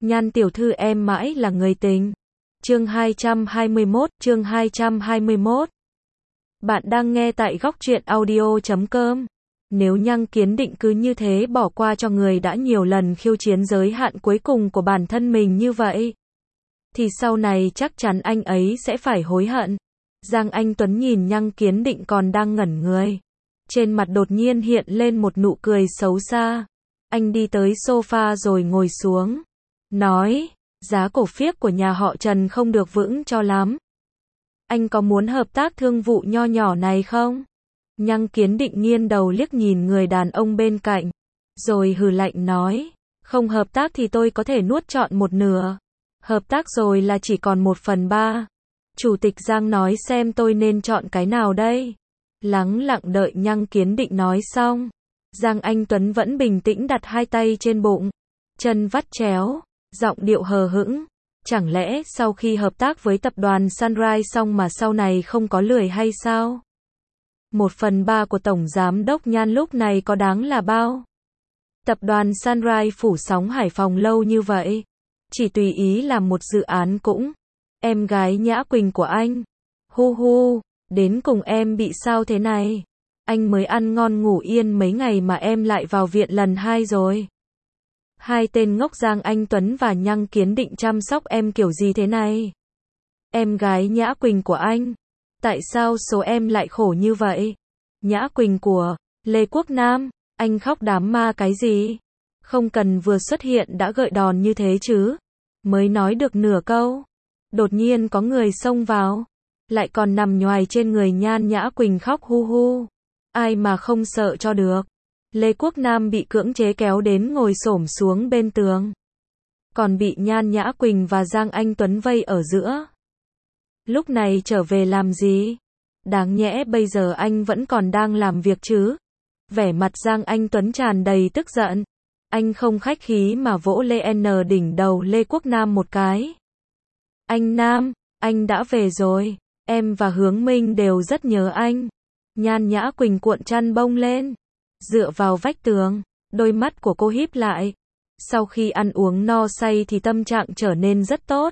Nhan tiểu thư em mãi là người tình. Chương 221. Bạn đang nghe tại góc truyện audio.com. Nếu Nhăng Kiến Định cứ như thế bỏ qua cho người đã nhiều lần khiêu chiến giới hạn cuối cùng của bản thân mình như vậy, thì sau này chắc chắn anh ấy sẽ phải hối hận. Giang Anh Tuấn nhìn Nhăng Kiến Định còn đang ngẩn người. Trên mặt đột nhiên hiện lên một nụ cười xấu xa. Anh đi tới sofa rồi ngồi xuống. Nói, giá cổ phiếu của nhà họ Trần không được vững cho lắm. Anh có muốn hợp tác thương vụ nho nhỏ này không? Nhăng Kiến Định nghiêng đầu liếc nhìn người đàn ông bên cạnh, rồi hừ lạnh nói, không hợp tác thì tôi có thể nuốt trọn một nửa. Hợp tác rồi là chỉ còn 1/3. Chủ tịch Giang nói xem tôi nên chọn cái nào đây? Lắng lặng đợi Nhăng Kiến Định nói xong, Giang Anh Tuấn vẫn bình tĩnh đặt hai tay trên bụng, chân vắt chéo, giọng điệu hờ hững. Chẳng lẽ sau khi hợp tác với tập đoàn Sunrise xong mà sau này không có lười hay sao? 1/3 của Tổng Giám đốc Nhan lúc này có đáng là bao? Tập đoàn Sunrise phủ sóng Hải Phòng lâu như vậy, chỉ tùy ý làm một dự án cũng. Em gái Nhã Quỳnh của anh. Hu hu, đến cùng em bị sao thế này? Anh mới ăn ngon ngủ yên mấy ngày mà em lại vào viện lần 2 rồi. Hai tên ngốc Giang Anh Tuấn và Nhăng Kiến Định chăm sóc em kiểu gì thế này? Em gái Nhã Quỳnh của anh. Tại sao số em lại khổ như vậy? Nhã Quỳnh của Lê Quốc Nam, anh khóc đám ma cái gì? Không cần vừa xuất hiện đã gợi đòn như thế chứ. Mới nói được nửa câu, đột nhiên có người xông vào, lại còn nằm nhoài trên người Nhã Quỳnh khóc hu hu. Ai mà không sợ cho được. Lê Quốc Nam bị cưỡng chế kéo đến ngồi xổm xuống bên tường, còn bị Nhã Quỳnh và Giang Anh Tuấn vây ở giữa. Lúc này trở về làm gì? Đáng nhẽ bây giờ anh vẫn còn đang làm việc chứ? Vẻ mặt Giang Anh Tuấn tràn đầy tức giận. Anh không khách khí mà vỗ lên đỉnh đầu Lê Quốc Nam một cái. Anh Nam, anh đã về rồi. Em và Hướng Minh đều rất nhớ anh. Nhã Quỳnh cuộn chăn bông lên, dựa vào vách tường, đôi mắt của cô híp lại. Sau khi ăn uống no say thì tâm trạng trở nên rất tốt.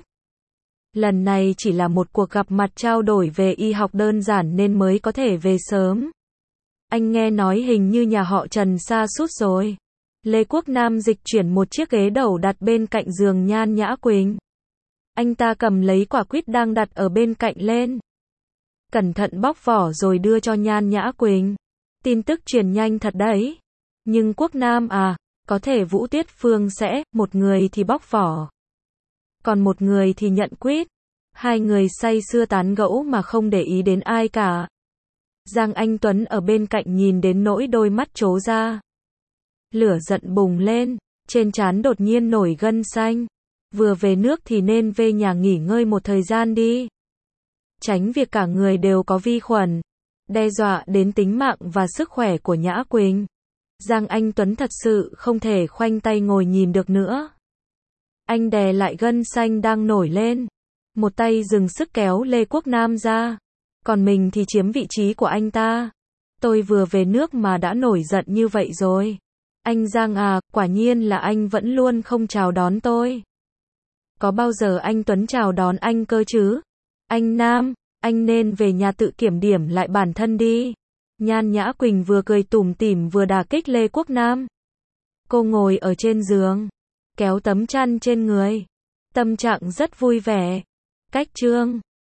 Lần này chỉ là một cuộc gặp mặt trao đổi về y học đơn giản nên mới có thể về sớm. Anh nghe nói hình như nhà họ Trần sa sút rồi. Lê Quốc Nam dịch chuyển một chiếc ghế đầu đặt bên cạnh giường Nhã Quỳnh. Anh ta cầm lấy quả quýt đang đặt ở bên cạnh lên, cẩn thận bóc vỏ rồi đưa cho Nhã Quỳnh. Tin tức truyền nhanh thật đấy. Nhưng Quốc Nam à, có thể Vũ Tiết Phương sẽ, một người thì bóc vỏ, còn một người thì nhận quýt. Hai người say sưa tán gẫu mà không để ý đến ai cả. Giang Anh Tuấn ở bên cạnh nhìn đến nỗi đôi mắt trố ra. Lửa giận bùng lên, trên trán đột nhiên nổi gân xanh. Vừa về nước thì nên về nhà nghỉ ngơi một thời gian đi. Tránh việc cả người đều có vi khuẩn, đe dọa đến tính mạng và sức khỏe của Nhã Quỳnh. Giang Anh Tuấn thật sự không thể khoanh tay ngồi nhìn được nữa. Anh đè lại gân xanh đang nổi lên, một tay dừng sức kéo Lê Quốc Nam ra, còn mình thì chiếm vị trí của anh ta. Tôi vừa về nước mà đã nổi giận như vậy rồi. Anh Giang à, quả nhiên là anh vẫn luôn không chào đón tôi. Có bao giờ anh Tuấn chào đón anh cơ chứ? Anh Nam, anh nên về nhà tự kiểm điểm lại bản thân đi. Nhã Quỳnh vừa cười tủm tỉm vừa đả kích Lê Quốc Nam. Cô ngồi ở trên giường, kéo tấm chăn trên người, tâm trạng rất vui vẻ. Cách chương